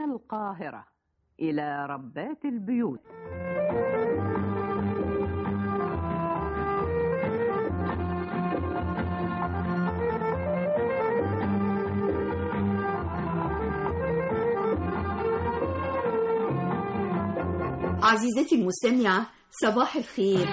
القاهرة إلى ربات البيوت. عزيزتي المستمعة، صباح الخير.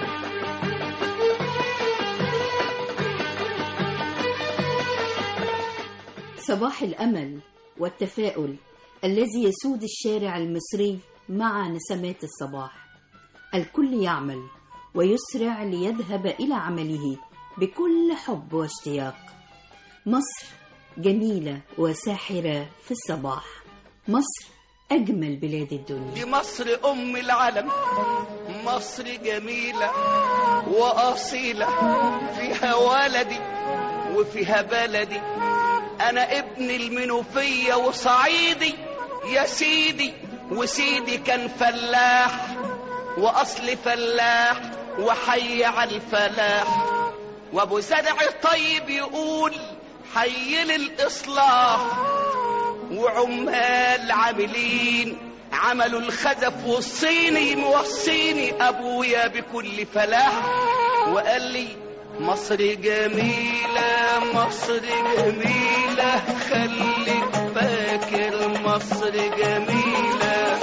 صباح الأمل والتفاؤل الذي يسود الشارع المصري مع نسمات الصباح. الكل يعمل ويسرع ليذهب إلى عمله بكل حب واشتياق. مصر جميلة وساحرة في الصباح. مصر أجمل بلاد الدنيا. دي مصر أم العالم، مصر جميلة وأصيلة، فيها ولدي وفيها بلدي، أنا ابن المنوفية وصعيدي يا سيدي، وسيدي كان فلاح وأصل فلاح وحي على الفلاح، وأبو زرع طيب يقول حي للإصلاح، وعمال عاملين عملوا الخزف والصيني، موصيني أبويا بكل فلاح، وقال لي مصر جميلة مصر جميلة، خليك فاكر مصر جميلة.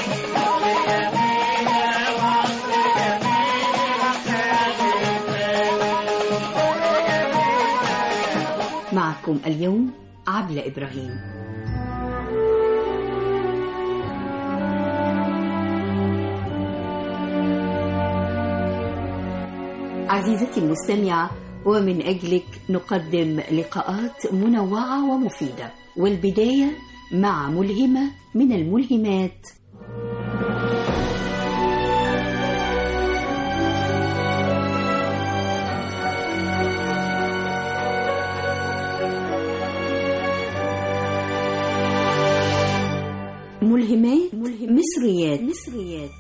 معكم اليوم عبلة إبراهيم. عزيزتي المستمعة، ومن أجلك نقدم لقاءات منوعة ومفيدة، والبداية مع ملهمة من الملهمات. ملهمات مصريات.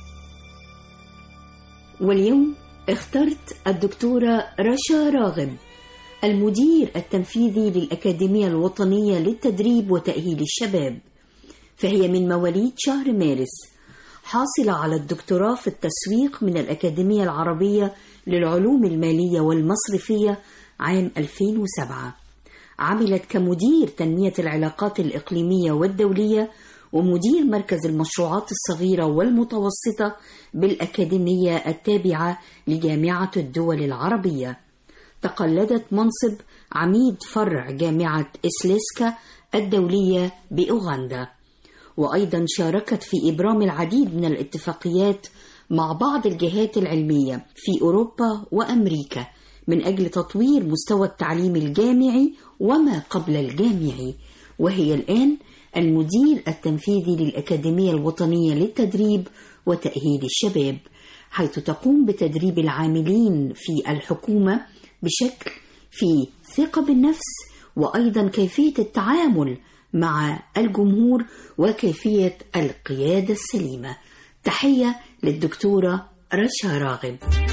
واليوم اخترت الدكتورة رشا راغب، المدير التنفيذي للأكاديمية الوطنية للتدريب وتأهيل الشباب، فهي من مواليد شهر مارس، حاصلة على الدكتوراه في التسويق من الأكاديمية العربية للعلوم المالية والمصرفية عام 2007. عملت كمدير تنمية العلاقات الإقليمية والدولية ومدير مركز المشروعات الصغيرة والمتوسطة بالأكاديمية التابعة لجامعة الدول العربية. تقلدت منصب عميد فرع جامعة إسليسكا الدولية بأوغندا، وأيضا شاركت في إبرام العديد من الاتفاقيات مع بعض الجهات العلمية في أوروبا وأمريكا من أجل تطوير مستوى التعليم الجامعي وما قبل الجامعي، وهي الآن المدير التنفيذي للأكاديمية الوطنية للتدريب وتأهيل الشباب، حيث تقوم بتدريب العاملين في الحكومة بشكل فيه ثقة بالنفس، وأيضا كيفية التعامل مع الجمهور وكيفية القيادة السليمة. تحية للدكتورة رشا راغب.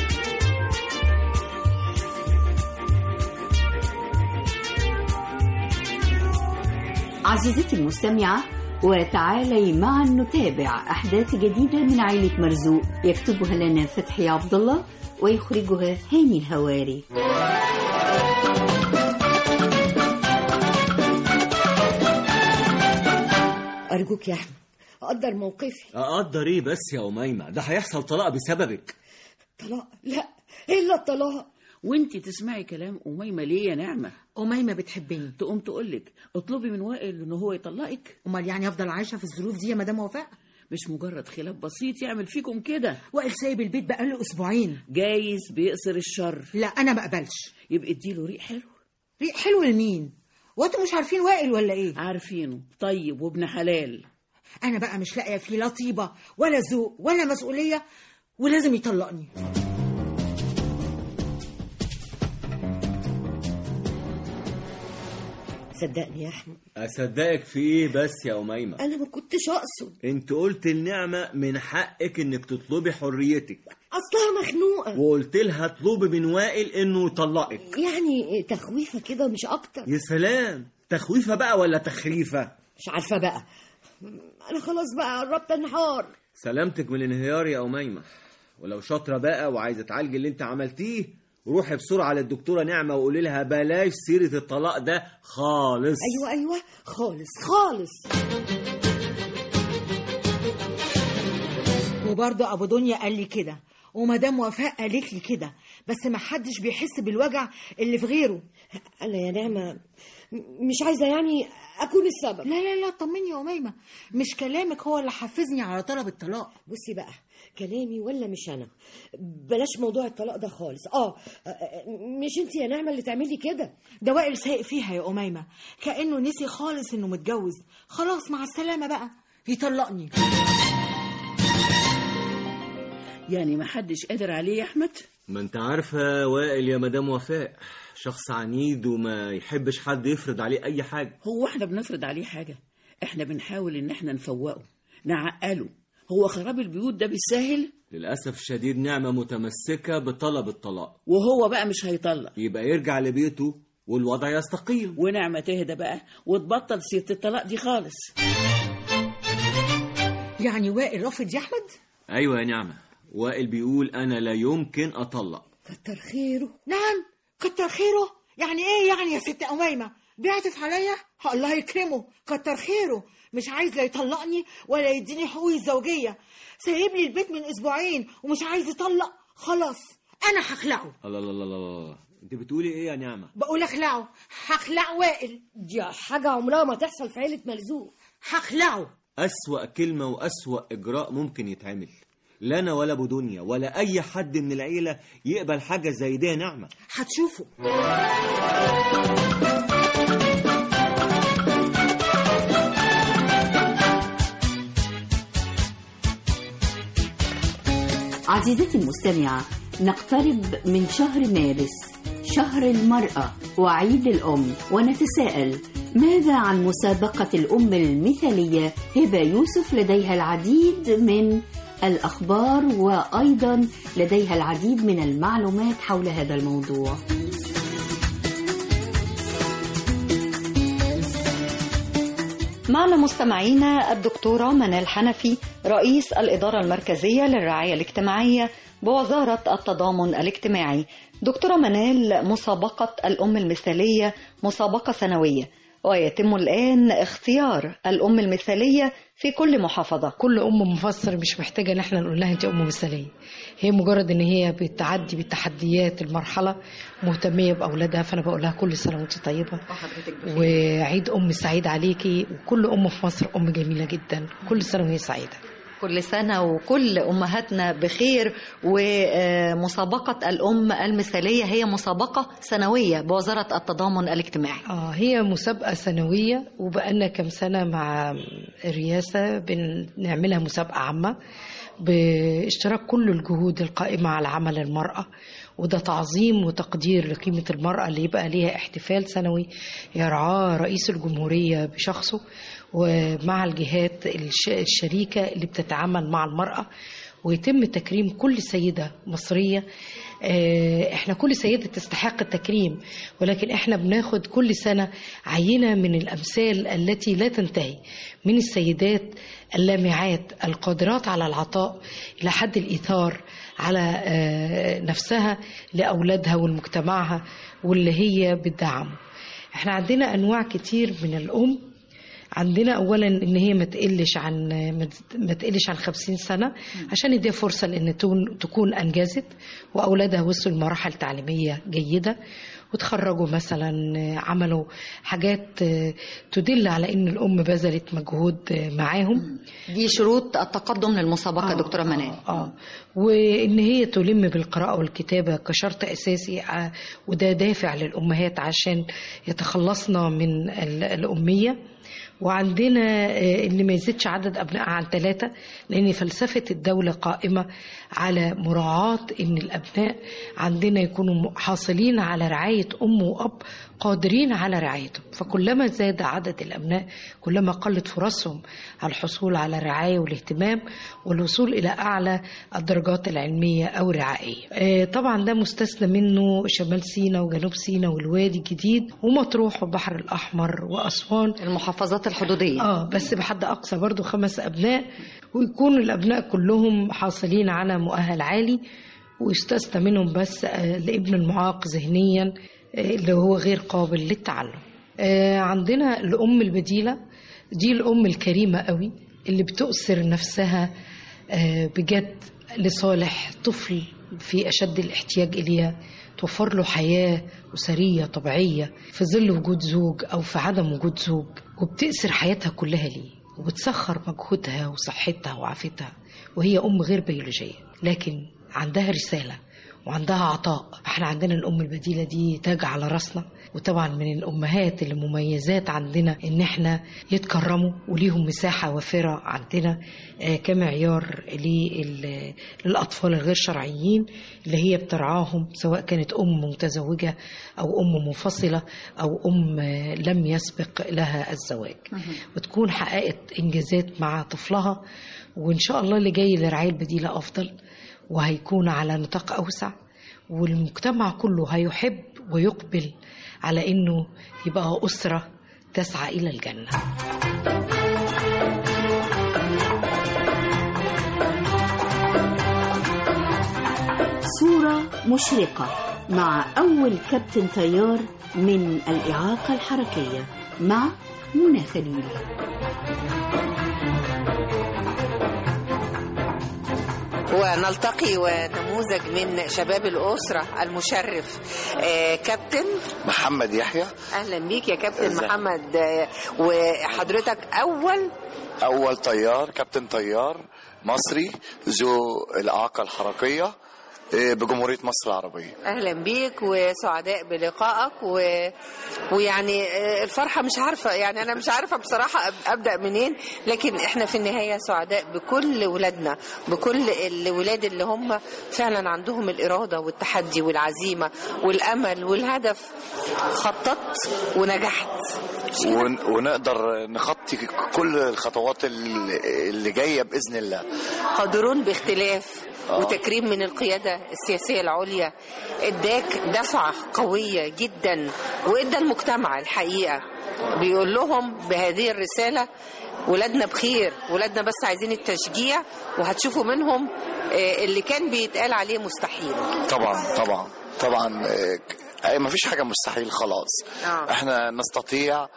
عزيزتي المستمعة، وتعالي معا نتابع أحداث جديدة من عائلة مرزوق، يكتبها لنا فتحي عبد الله ويخرجها هاني الهواري. أرجوك يا أحمد أقدر موقفي. أقدر إيه بس يا أميمة؟ ده هيحصل طلاق بسببك. طلاق؟ لا، إلا الطلاق. وانتي تسمعي كلام أميمة ليه يا نعمة؟ أميمة بتحبني، تقوم تقولك اطلبي من وائل إن هو يطلقك. أمال يعني أفضل عايشة في الظروف دي يا مدام وفاء؟ مش مجرد خلاف بسيط يعمل فيكم كده. وائل سايب البيت بقاله أسبوعين. جايز بيقصر الشر. لا أنا ما أقبلش. يبقى اديله ريق حلو. ريق حلو لمين؟ وانتوا مش عارفين وائل ولا إيه؟ عارفينه، طيب وابن حلال. أنا بقى مش لاقية فيه لا طيبة ولا ذوق ولا مسؤولية، ولازم يطلقني. صدقني يا أحمد. أصدقك في إيه بس يا أميمة؟ أنا ما كنتش أقصد. أنت قلت النعمة من حقك إنك تطلبي حريتك. أصلها مخنوقة. وقلت لها اطلبي من وائل إنه يطلقك. يعني تخويفة كده مش أكتر. يا سلام، تخويفة بقى ولا تخريفة؟ مش عارفة بقى، انا خلاص بقى قربت انهار. سلامتك من الانهيار يا أميمة. ولو شاطرة بقى وعايزة تعالجي اللي انت عملتيه، روحي بسرعة للدكتورة نعمة وقولي لها بلاش سيرة الطلاق ده خالص. ايوه خالص خالص. وبرضه ابو دنيا قال لي كده، ومدام وفاء قالت لي كده، بس ما حدش بيحس بالوجع اللي في غيره. انا يا نعمة مش عايزة يعني اكون السبب. لا طمني يا أميمة، مش كلامك هو اللي حفزني على طلب الطلاق. بصي بقى، كلامي ولا مش انا؟ بلاش موضوع الطلاق ده خالص. مش انت يا نعمة اللي تعملي كده. ده وائل سايق فيها يا أميمة، كأنه نسي خالص انه متجوز. خلاص مع السلامة بقى، يطلقني. يعني ما حدش قادر عليه يا أحمد؟ ما انت عارفة وائل يا مدام وفاء شخص عنيد وما يحبش حد يفرض عليه أي حاجة. هو احنا بنفرض عليه حاجة؟ احنا بنحاول ان احنا نفوقه، نعقله. هو خراب البيوت ده بالساهل؟ للأسف الشديد نعمة متمسكة بطلب الطلاق، وهو بقى مش هيطلق. يبقى يرجع لبيته والوضع يستقيم، ونعمة تهدى بقى وتبطل سيرة الطلاق دي خالص. يعني وائل رافض يا أحمد؟ أيوة يا نعمة، وائل بيقول أنا لا يمكن أطلق. كتر خيره. نعم كتر خيره. يعني ايه يعني يا ست أميمة؟ بيعطف عليا؟ الله يكرمه، كتر خيره. مش عايز لا يطلقني ولا يديني حقوقي الزوجية. سايب لي البيت من أسبوعين ومش عايز يطلق. خلاص أنا هخلعه. الله، انت بتقولي ايه يا نعمة؟ بقول اخلعه، هخلع وائل. دي حاجة عمرها ما تحصل في عيلة مرزوق. هخلعه. أسوأ كلمة وأسوأ إجراء ممكن يتعمل. لا أنا ولا أبو دنيا ولا أي حد من العيلة يقبل حاجة زي دي يا نعمة. هتشوفوا. عزيزتي المستمعة، نقترب من شهر مارس، شهر المرأة وعيد الأم، ونتساءل ماذا عن مسابقة الأم المثالية؟ هبة يوسف لديها العديد من الأخبار وأيضا لديها العديد من المعلومات حول هذا الموضوع. معنا مستمعينا الدكتورة منال حنفي، رئيس الإدارة المركزية للرعاية الاجتماعية بوزارة التضامن الاجتماعي. دكتورة منال، مسابقة الأم المثالية مسابقة سنوية، ويتم الآن اختيار الأم المثالية في كل محافظة. كل أم مفسر مش محتاجة ان احنا نقول لها انت أم مثالية، هي مجرد ان هي بتعدي بالتحديات المرحلة، مهتمية بأولادها. فأنا بقول لها كل سنة وانت طيبة وعيد أم سعيد عليكي. وكل أم في مصر أم جميلة جدا، كل سنة وهي سعيدة. كل سنة وكل أمهاتنا بخير. ومسابقة الأم المثالية هي مسابقة سنوية بوزارة التضامن الاجتماعي. هي مسابقة سنوية، وبقالنا كم سنة مع الرئاسة بنعملها مسابقة عامة باشتراك كل الجهود القائمة على عمل المرأة، وده تعظيم وتقدير لقيمة المرأة اللي يبقى ليها احتفال سنوي يرعاه رئيس الجمهورية بشخصه ومع الجهات الشريكة اللي بتتعامل مع المرأة، ويتم تكريم كل سيدة مصرية. احنا كل سيدة تستحق التكريم، ولكن احنا بناخد كل سنة عينة من الأمثال التي لا تنتهي من السيدات اللامعات القادرات على العطاء إلى حد الإيثار على نفسها لأولادها والمجتمعها واللي هي بتدعمه. احنا عندنا أنواع كتير من الأم. عندنا أولا إن هي ما تقلش عن 50 سنة عشان يديها فرصة لأن تكون أنجزت وأولادها وصلوا لمراحل تعليمية جيدة وتخرجوا مثلا، عملوا حاجات تدل على إن الأم بذلت مجهود معاهم. دي شروط التقدم للمسابقة دكتورة منال. وإن هي تلم بالقراءة والكتابة كشرط أساسي، وده دافع للأمهات عشان يتخلصنا من الأمية. وعندنا اللي ما يزيدش عدد أبناء عن 3، لأن فلسفة الدولة قائمة على مراعاة إن الأبناء عندنا يكونوا حاصلين على رعاية أم وأب قادرين على رعايتهم. فكلما زاد عدد الأبناء كلما قلت فرصهم على الحصول على الرعاية والاهتمام والوصول إلى أعلى الدرجات العلمية أو الرعائية. طبعا ده مستثنى منه شمال سيناء وجنوب سيناء والوادي الجديد ومطروح والبحر الأحمر وأسوان، المحافظات المحافظات الحدودية. بس بحد أقصى برضو 5 أبناء، ويكون الأبناء كلهم حاصلين على مؤهل عالي، ويستثنى منهم بس الابن المعاق ذهنيا اللي هو غير قابل للتعلم. عندنا الأم البديلة، دي الأم الكريمة قوي اللي بتؤثر نفسها بجد لصالح طفل في أشد الاحتياج إليها، توفر له حياة أسرية طبيعية في ظل وجود زوج أو في عدم وجود زوج، وبتأثر حياتها كلها ليه، وبتسخر مجهودها وصحتها وعافتها، وهي أم غير بيولوجية لكن عندها رسالة وعندها عطاء. احنا عندنا الأم البديلة دي تاج على راسنا، وطبعا من الأمهات اللي مميزات عندنا إن احنا يتكرموا وليهم مساحة وافرة عندنا كمعيار للأطفال الغير شرعيين اللي هي بترعاهم، سواء كانت أم متزوجة أو أم منفصلة أو أم لم يسبق لها الزواج، وتكون حققت إنجازات مع طفلها. وإن شاء الله اللي جاي للرعاية البديلة أفضل، وهيكون على نطاق أوسع، والمجتمع كله هيحب ويقبل على إنه يبقى أسرة تسعى إلى الجنة. صورة مشرقة مع أول كابتن طيار من الإعاقة الحركية مع منى خليل. ونلتقي ونموذج من شباب الأسرة المشرف كابتن محمد يحيى. أهلا بيك يا كابتن محمد. وحضرتك أول طيار، كابتن طيار مصري ذو الإعاقة الحركية بجمهورية مصر العربية. أهلا بيك وسعداء بلقائك ويعني الفرحة مش عارفة، يعني أنا مش عارفة بصراحة أبدأ منين، لكن إحنا في النهاية سعداء بكل ولادنا، بكل الولاد اللي هم فعلا عندهم الإرادة والتحدي والعزيمة والأمل والهدف. خططت ونجحت ونقدر نخطي كل الخطوات اللي جاية بإذن الله. قادرون باختلاف وتكريم من القيادة السياسية العليا اداك دفعة قوية جدا، وادى المجتمع الحقيقة بيقول لهم بهذه الرسالة ولادنا بخير، ولادنا بس عايزين التشجيع، وهتشوفوا منهم اللي كان بيتقال عليه مستحيل. طبعا ما فيش حاجة مستحيل خلاص. احنا نستطيع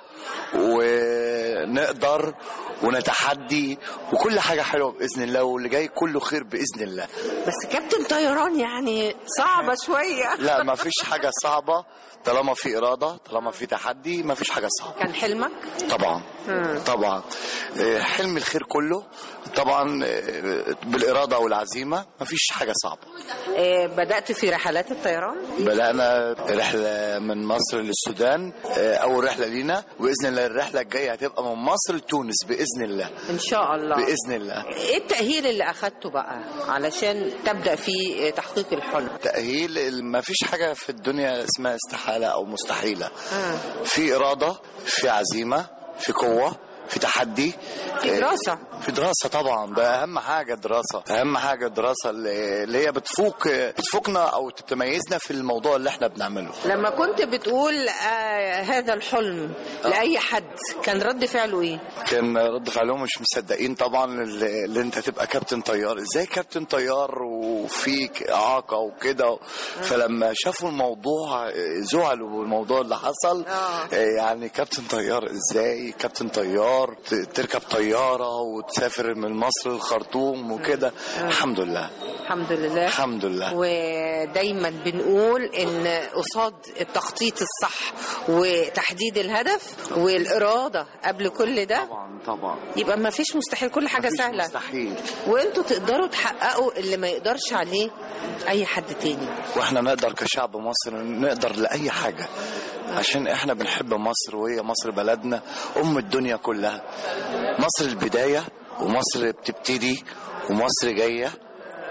ونقدر ونتحدي، وكل حاجة حلوة بإذن الله، واللي جاي كله خير بإذن الله. بس كابتن طيران يعني صعبة شوية. لا ما فيش حاجة صعبة، طالما في إرادة، طالما في تحدي، ما فيش حاجة صعبة. كان حلمك؟ طبعا حلم الخير كله طبعا بالإرادة والعزيمة، ما فيش حاجة صعبة. بدأت في رحلات الطيران؟ بدأنا رحلة من مصر للسودان، أول رحلة لينا، وبإذن الله الرحلة الجاية هتبقى من مصر لتونس بإذن الله. إن شاء الله بإذن الله. إيه التأهيل اللي أخدته بقى علشان تبدأ في تحقيق الحلم؟ تأهيل ما فيش حاجة في الدنيا اسمها استحالة أو مستحيلة. في إرادة، في عزيمة، في قوة، في تحدي، في دراسة طبعا. ده أهم حاجة، الدراسة اللي هي بتفوقنا أو تتميزنا في الموضوع اللي احنا بنعمله. لما كنت بتقول هذا الحلم لأي حد كان رد فعله إيه؟ كان رد فعلهم مش مصدقين طبعا، اللي انت تبقى كابتن طيار، ازاي كابتن طيار وفيك إعاقة وكده. فلما شافوا الموضوع زعلوا بالموضوع اللي حصل. يعني كابتن طيار، ازاي كابتن طيار تركب طيارة وتسافر من مصر للخرطوم وكده. الحمد لله. ودايما بنقول ان قصاد التخطيط الصح وتحديد الهدف والإرادة قبل كل ده طبعا يبقى ما فيش مستحيل، كل حاجة سهلة مستحيل. وانتوا تقدروا تحققوا اللي ما يقدرش عليه اي حد تاني. واحنا نقدر كشعب مصر نقدر لأي حاجة، عشان احنا بنحب مصر، وهي مصر بلدنا أم الدنيا كلها. مصر البداية، ومصر بتبتدي، ومصر جاية،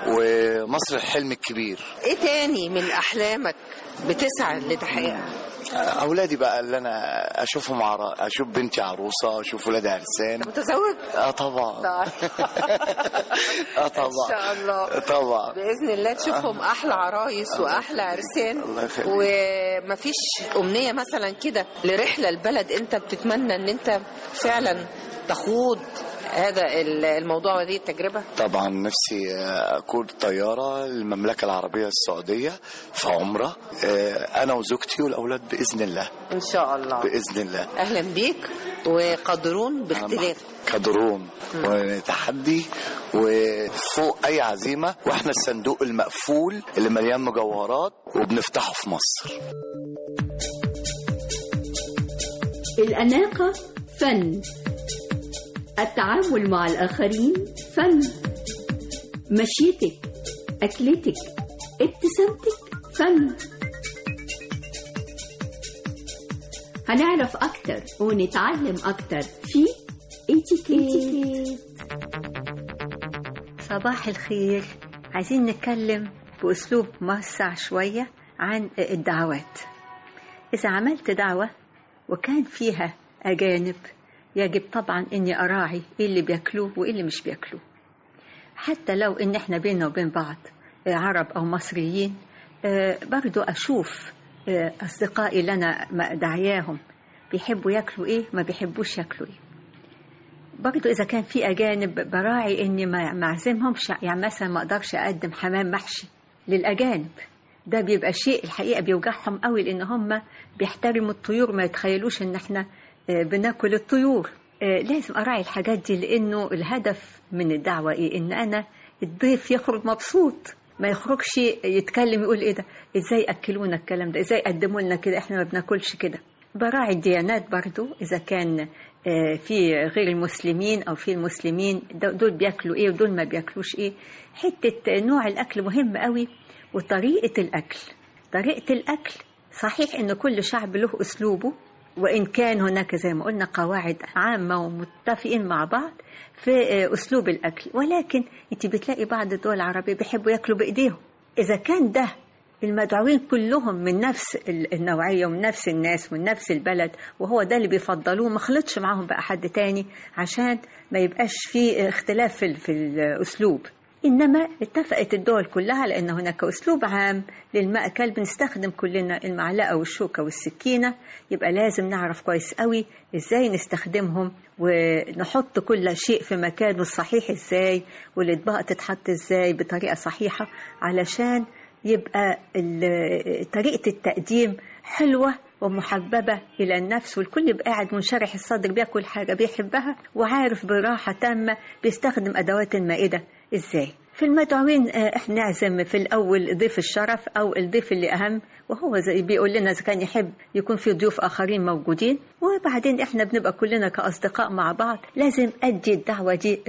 ومصر الحلم الكبير. ايه تاني من أحلامك بتسعى لتحقيقها؟ اولادي بقى اللي انا اشوفهم اشوف بنتي عروسه، اشوف ولادي عرسان. متزوج؟ طبعا. طبعا. طبعا ان شاء الله طبعا باذن الله تشوفهم احلى عرايس واحلى عرسان. ومفيش امنيه مثلا كده لرحله البلد انت بتتمنى ان انت فعلا تخوض هذا الموضوع وهذه التجربة؟ طبعا نفسي أكون طيارة المملكة العربية السعودية في عمرة، أنا وزوجتي والأولاد بإذن الله. إن شاء الله بإذن الله. أهلا بيك، وقادرون باختلاف. قادرون ونتحدي وفوق أي عزيمة، وإحنا الصندوق المقفول اللي مليان مجوهرات وبنفتحه في مصر. الأناقة فن، التعامل مع الآخرين فن، مشيتك، أكلتك، ابتسامتك فن. هنعرف أكتر ونتعلم أكتر في اتيكيت. صباح الخير. عايزين نتكلم بأسلوب موسع شوية عن الدعوات. إذا عملت دعوة وكان فيها أجانب، يجب طبعا اني اراعي ايه اللي بياكلوه وايه اللي مش بياكلوه. حتى لو ان احنا بيننا وبين بعض عرب او مصريين، برضو اشوف اصدقائي اللي انا دعياهم بيحبوا ياكلوا ايه، ما بيحبوش ياكلوا ايه. برضو اذا كان في اجانب براعي اني ما اعزمهمش، يعني مثلا ما اقدرش اقدم حمام محشي للاجانب. ده بيبقى شيء الحقيقه بيوجعهم قوي، لان هم بيحترموا الطيور، ما يتخيلوش ان احنا بناكل الطيور. لازم أراعي الحاجات دي، لأنه الهدف من الدعوة إيه؟ إن أنا الضيف يخرج مبسوط، ما يخرجش يتكلم يقول إيه ده، إزاي أكلونا الكلام ده، إزاي قدموا لنا كده، إحنا ما بناكلش كده. براعي الديانات برضو، إذا كان في غير المسلمين أو في المسلمين دول بياكلوا إيه ودول ما بياكلوش إيه. حتة نوع الأكل مهم قوي، وطريقة الأكل. طريقة الأكل صحيح إن كل شعب له أسلوبه، وإن كان هناك زي ما قلنا قواعد عامة ومتفقين مع بعض في أسلوب الأكل، ولكن أنت بتلاقي بعض الدول العربية بيحبوا يأكلوا بإيديهم. إذا كان ده المدعوين كلهم من نفس النوعية ومن نفس الناس ومن نفس البلد، وهو ده اللي بيفضلوه، ما خلطش معهم بقى حد تاني عشان ما يبقاش في اختلاف في الأسلوب. إنما اتفقت الدول كلها لأن هناك أسلوب عام للمأكل، بنستخدم كلنا المعلقة والشوكة والسكينة. يبقى لازم نعرف كويس قوي إزاي نستخدمهم، ونحط كل شيء في مكانه الصحيح إزاي، والأطباق تتحط إزاي بطريقة صحيحة، علشان يبقى طريقة التقديم حلوة ومحببة إلى النفس، والكل يبقى قاعد منشرح الصدر بياكل حاجة بيحبها وعارف براحة تامة بيستخدم أدوات المائدة إزاي. في المدعوين احنا نعزم في الأول ضيف الشرف أو الضيف اللي أهم، وهو زي بيقول لنا إذا كان يحب يكون في ضيوف آخرين موجودين، وبعدين احنا بنبقى كلنا كأصدقاء مع بعض. لازم أدي الدعوة دي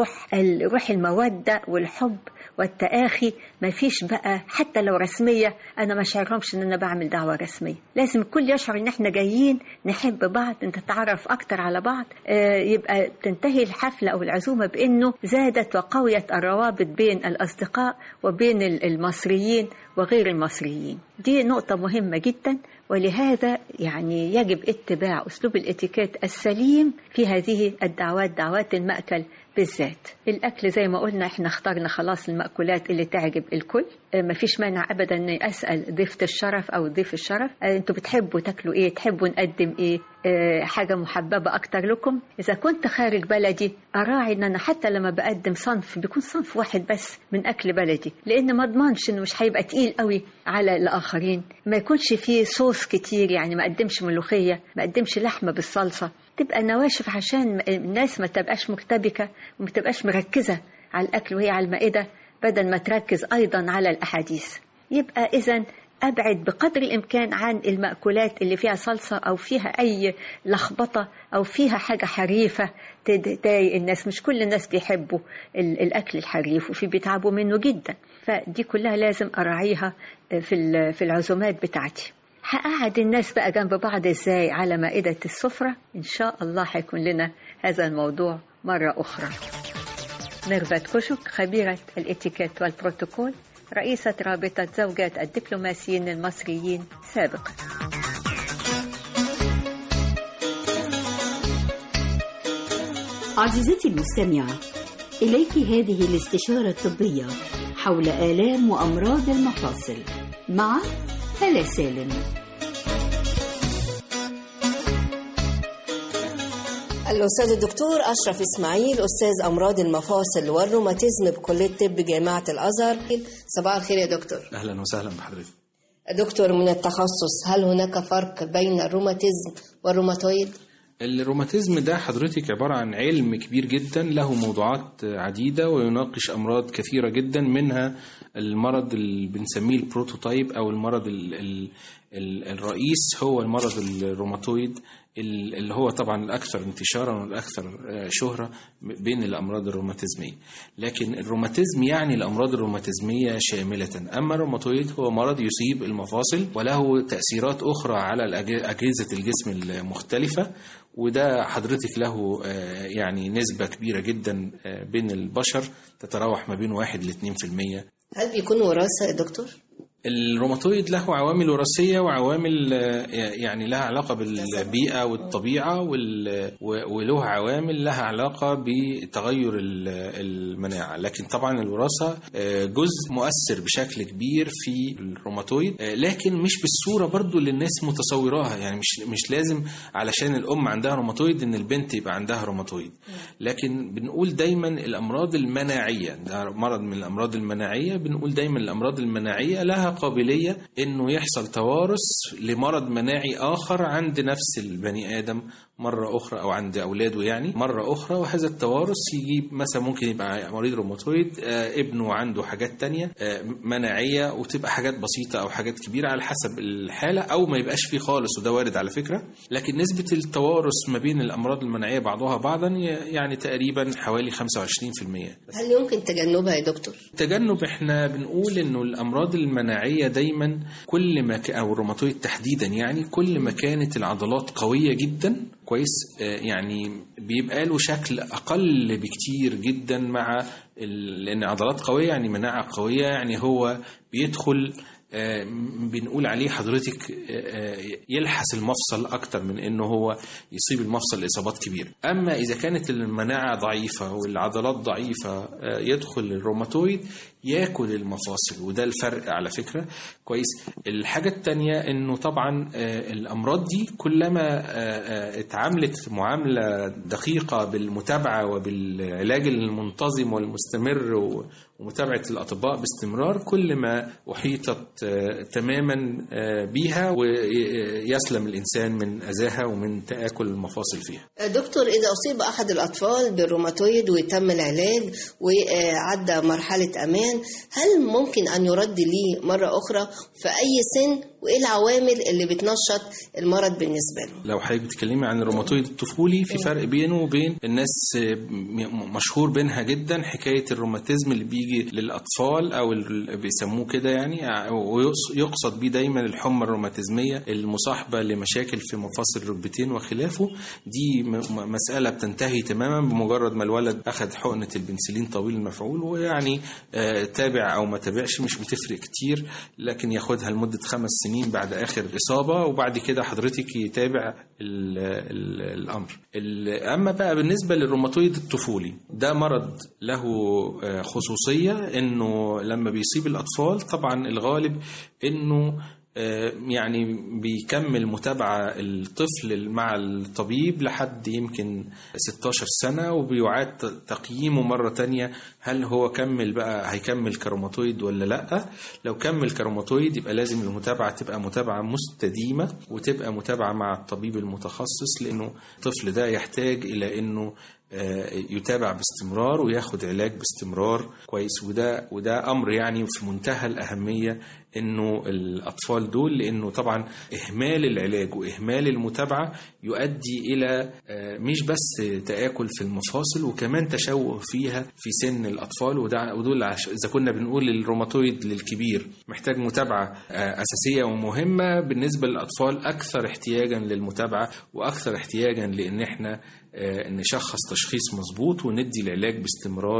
روح المودة والحب والتآخي. ما فيش بقى حتى لو رسمية، أنا ما شعرهمش إن أنا بعمل دعوة رسمية. لازم الكل يشعر إن إحنا جايين نحب بعض، إن تتعرف أكتر على بعض. يبقى تنتهي الحفلة أو العزومة بإنه زادت وقويت الروابط بين الأصدقاء وبين المصريين وغير المصريين. دي نقطة مهمة جدا، ولهذا يعني يجب اتباع أسلوب الاتيكيت السليم في هذه الدعوات، دعوات المأكل بالذات. الأكل زي ما قلنا احنا اخترنا خلاص المأكولات اللي تعجب الكل. مفيش مانع أبدا أني أسأل ضيفة الشرف أو ضيف الشرف انتوا بتحبوا تاكلوا ايه، تحبوا نقدم ايه، حاجة محببة أكتر لكم. إذا كنت خارج بلدي أراعي أن أنا حتى لما بقدم صنف بيكون صنف واحد بس من أكل بلدي، لأن ما أضمنش أنه مش هيبقى تقيل قوي على الآخرين. ما يكونش فيه صوص كتير، يعني ما أقدمش ملوخية، ما أقدمش لحمة بالصلصة، تبقى نواشف عشان الناس ما تبقاش مرتبكة وما تبقاش مركزة على الأكل وهي على المائدة، بدل ما تركز أيضا على الأحاديث. يبقى إذن أبعد بقدر الإمكان عن المأكولات اللي فيها صلصة أو فيها أي لخبطة أو فيها حاجة حريفة تضايق الناس. مش كل الناس بيحبوا الأكل الحريف وفي بيتعبوا منه جدا، فدي كلها لازم أراعيها في العزومات بتاعتي. هقعد الناس بقى جنب بعض إزاي على مائدة السفرة؟ إن شاء الله هيكون لنا هذا الموضوع مرة أخرى. ميرفت كشك، خبيرة الاتيكيت والبروتوكول، رئيسة رابطة زوجات الدبلوماسيين المصريين سابقا. عزيزتي المستمعة، إليك هذه الاستشارة الطبية حول آلام وأمراض المفاصل مع هالة سالم. الأستاذ الدكتور أشرف إسماعيل، أستاذ أمراض المفاصل والروماتيزم بكلية طب جامعة الأزهر. صباح الخير يا دكتور. أهلا وسهلا بحضرتك. دكتور، من التخصص، هل هناك فرق بين الروماتيزم والروماتويد؟ الروماتيزم ده حضرتك عبارة عن علم كبير جدا له موضوعات عديدة ويناقش أمراض كثيرة جدا، منها المرض اللي بنسميه البروتوتايب أو المرض الرئيس هو المرض الروماتويد، اللي هو طبعا الأكثر انتشارا والأكثر شهرة بين الأمراض الروماتيزمية. لكن الروماتيزم يعني الأمراض الروماتيزمية شاملة، أما الروماتويد هو مرض يصيب المفاصل وله تأثيرات أخرى على أجهزة الجسم المختلفة، وده حضرتك له يعني نسبة كبيرة جدا بين البشر تتراوح ما بين 1-2%. هل بيكون وراثة يا دكتور؟ الروماتويد له عوامل وراثية وعوامل يعني لها علاقة بالبيئة والطبيعة، وله عوامل لها علاقة بتغير المناعة. لكن طبعا الوراثة جزء مؤثر بشكل كبير في الروماتويد، لكن مش بالصورة برضو اللي الناس متصوراها. يعني مش لازم علشان الأم عندها روماتويد إن البنت يبقى عندها روماتويد، لكن بنقول دايما الأمراض المناعية، ده مرض من الأمراض المناعية، بنقول دايما الأمراض المناعية لها قابلية انه يحصل توارث لمرض مناعي اخر عند نفس البني ادم مرة اخرى او عند اولاده يعني مرة اخرى، وهذا التوارث يجيب مثلا ممكن يبقى مريض روماتويد ابنه عنده حاجات تانية مناعية، وتبقى حاجات بسيطة او حاجات كبيرة على حسب الحالة، او ما يبقاش فيه خالص، وده وارد على فكرة. لكن نسبة التوارث ما بين الامراض المناعية بعضها بعضا يعني تقريبا حوالي 25%. هل يمكن تجنبها يا دكتور؟ تجنب، احنا بنقول انه الامراض المناعية دايما كل ما او الروماتويد تحديدا يعني كل ما كانت العضلات قوية جدا كويس، يعني بيبقى له شكل اقل بكتير جدا مع لان عضلات قوية يعني مناعة قوية، يعني هو بيدخل بنقول عليه حضرتك يلحس المفصل أكتر من أنه هو يصيب المفصل إصابات كبيرة. أما إذا كانت المناعة ضعيفة والعضلات ضعيفة يدخل الروماتويد يأكل المفاصل، وده الفرق على فكرة كويس. الحاجة التانية أنه طبعا الأمراض دي كلما اتعاملت معاملة دقيقة بالمتابعة وبالعلاج المنتظم والمستمر ومتابعة الأطباء باستمرار، كل ما أحيطت تماما بيها ويسلم الإنسان من أذاها ومن تآكل المفاصل فيها. دكتور، إذا أصيب أحد الأطفال بالروماتويد وتم العلاج وعدى مرحلة أمان، هل ممكن أن يرد ليه مرة أخرى في أي سن؟ وإيه العوامل اللي بتنشط المرض بالنسبة له؟ لو حضرتك بتتكلمي عن الروماتويد الطفولي، في فرق بينه وبين الناس مشهور بينها جدا حكاية الروماتيزم اللي بيجي للأطفال أو اللي بيسموه كده يعني، ويقصد بيه دايما الحمى الروماتيزمية المصاحبة لمشاكل في مفاصل الركبتين وخلافه. دي مسألة بتنتهي تماما بمجرد ما الولد أخذ حقنة البنسلين طويل المفعول، ويعني تابع أو ما تابعش مش بتفرق كتير، لكن ياخدها لمدة 5 سنين بعد آخر إصابة، وبعد كده حضرتك يتابع الأمر. أما بقى بالنسبة للروماتويد الطفولي، ده مرض له خصوصية إنه لما بيصيب الأطفال طبعا الغالب إنه يعني بيكمل متابعة الطفل مع الطبيب لحد يمكن 16 سنة، وبيعاد تقييمه مرة تانية هل هو هيكمل كروماتويد ولا لأ. لو كمل كروماتويد يبقى لازم المتابعة تبقى متابعة مستديمة وتبقى متابعة مع الطبيب المتخصص، لأنه الطفل ده يحتاج إلى أنه يتابع باستمرار وياخد علاج باستمرار كويس. وده أمر يعني في منتهى الأهمية إنه الأطفال دول، لأنه طبعا إهمال العلاج وإهمال المتابعة يؤدي إلى مش بس تآكل في المفاصل وكمان تشوه فيها في سن الأطفال. ودول إذا كنا بنقول الروماتويد للكبير محتاج متابعة أساسية ومهمة، بالنسبة للأطفال أكثر احتياجا للمتابعة وأكثر احتياجا لأن احنا نشخص تشخيص مظبوط وندي العلاج باستمرار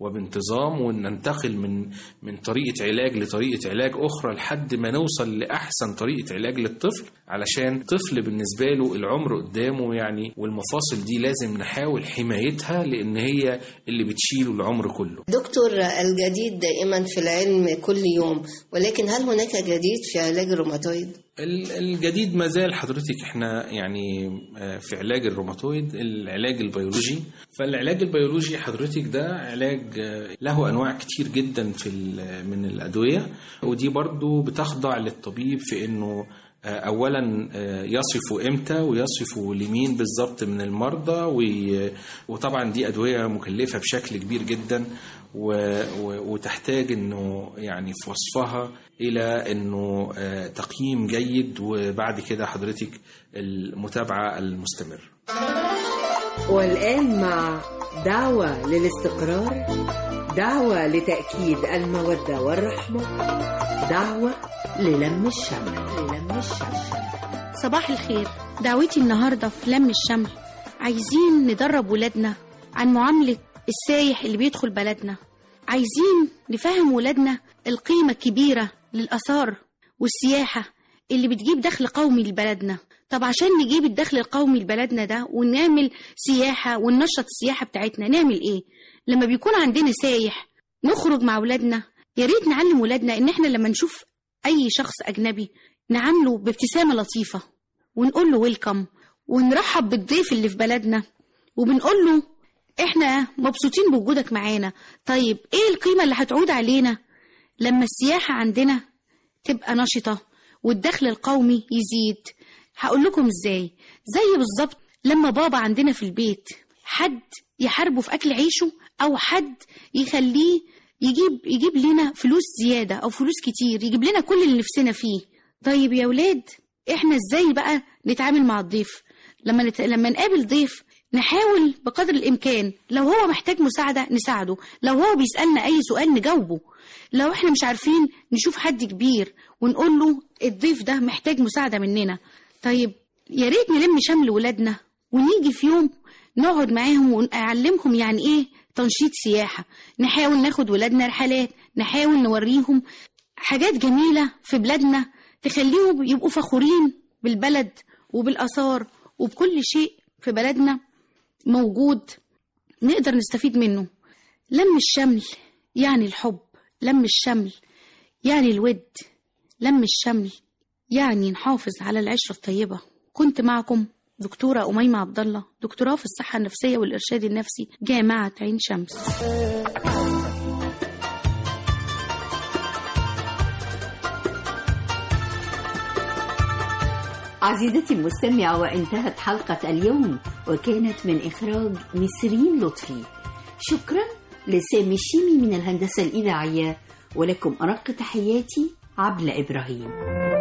وبانتظام، وننتقل من طريقة علاج لطريقة علاج أخرى لحد ما نوصل لأحسن طريقة علاج للطفل، علشان الطفل بالنسبة له العمر قدامه يعني، والمفاصل دي لازم نحاول حمايتها لأن هي اللي بتشيله العمر كله. دكتور، الجديد دائما في العلم كل يوم، ولكن هل هناك جديد في علاج الروماتويد؟ الجديد ما زال حضرتك احنا يعني في علاج الروماتويد العلاج البيولوجي. فالعلاج البيولوجي حضرتك ده علاج له انواع كتير جدا من الادويه، ودي برضو بتخضع للطبيب في انه اولا يصفوا امتى ويصفوا لمين بالظبط من المرضى، وطبعا دي ادويه مكلفه بشكل كبير جدا، وتحتاج انه يعني في وصفها الى انه تقييم جيد، وبعد كده حضرتك المتابعه المستمره. والآن مع دعوة للاستقرار، دعوة لتأكيد المودة والرحمة، دعوة للم الشمل. صباح الخير. دعوتي النهاردة في لم الشمل، عايزين ندرب ولادنا عن معاملة السايح اللي بيدخل بلدنا، عايزين نفهم ولادنا القيمة الكبيرة للآثار والسياحة اللي بتجيب دخل قومي لبلدنا. طب عشان نجيب الدخل القومي لبلدنا ده ونعمل سياحة وننشط السياحة بتاعتنا، نعمل ايه؟ لما بيكون عندنا سايح نخرج مع ولادنا، يا ريت نعلم ولادنا ان احنا لما نشوف اي شخص اجنبي نعامله بابتسامة لطيفة، ونقول له ويلكم، ونرحب بالضيف اللي في بلدنا، وبنقول له احنا مبسوطين بوجودك معانا. طيب ايه القيمة اللي هتعود علينا لما السياحة عندنا تبقى نشطة والدخل القومي يزيد؟ هقول لكم ازاي. زي بالظبط لما بابا عندنا في البيت حد يحاربه في اكل عيشه، او حد يخليه يجيب لنا فلوس زيادة او فلوس كتير، يجيب لنا كل اللي نفسنا فيه. طيب يا ولاد، احنا ازاي بقى نتعامل مع الضيف؟ لما نقابل ضيف نحاول بقدر الامكان لو هو محتاج مساعدة نساعده، لو هو بيسألنا اي سؤال نجاوبه، لو احنا مش عارفين نشوف حد كبير ونقول له الضيف ده محتاج مساعدة مننا. طيب يا ريت نلم شمل ولادنا ونيجي في يوم نقعد معاهم ونعلمهم يعني ايه تنشيط سياحة، نحاول ناخد ولادنا رحلات، نحاول نوريهم حاجات جميلة في بلادنا تخليهم يبقوا فخورين بالبلد وبالآثار وبكل شيء في بلدنا موجود نقدر نستفيد منه. لم الشمل يعني الحب، لم الشمل يعني الود، لم الشمل يعني نحافظ على العشرة الطيبة. كنت معكم دكتورة أميمة عبد الله، دكتوراه في الصحة النفسية والإرشاد النفسي، جامعة عين شمس. عزيزتي المستمعة، وانتهت حلقة اليوم، وكانت من إخراج نسرين لطفي. شكرا لسامي الشيمي من الهندسة الإذاعية، ولكم أرق تحياتي عبلة إبراهيم.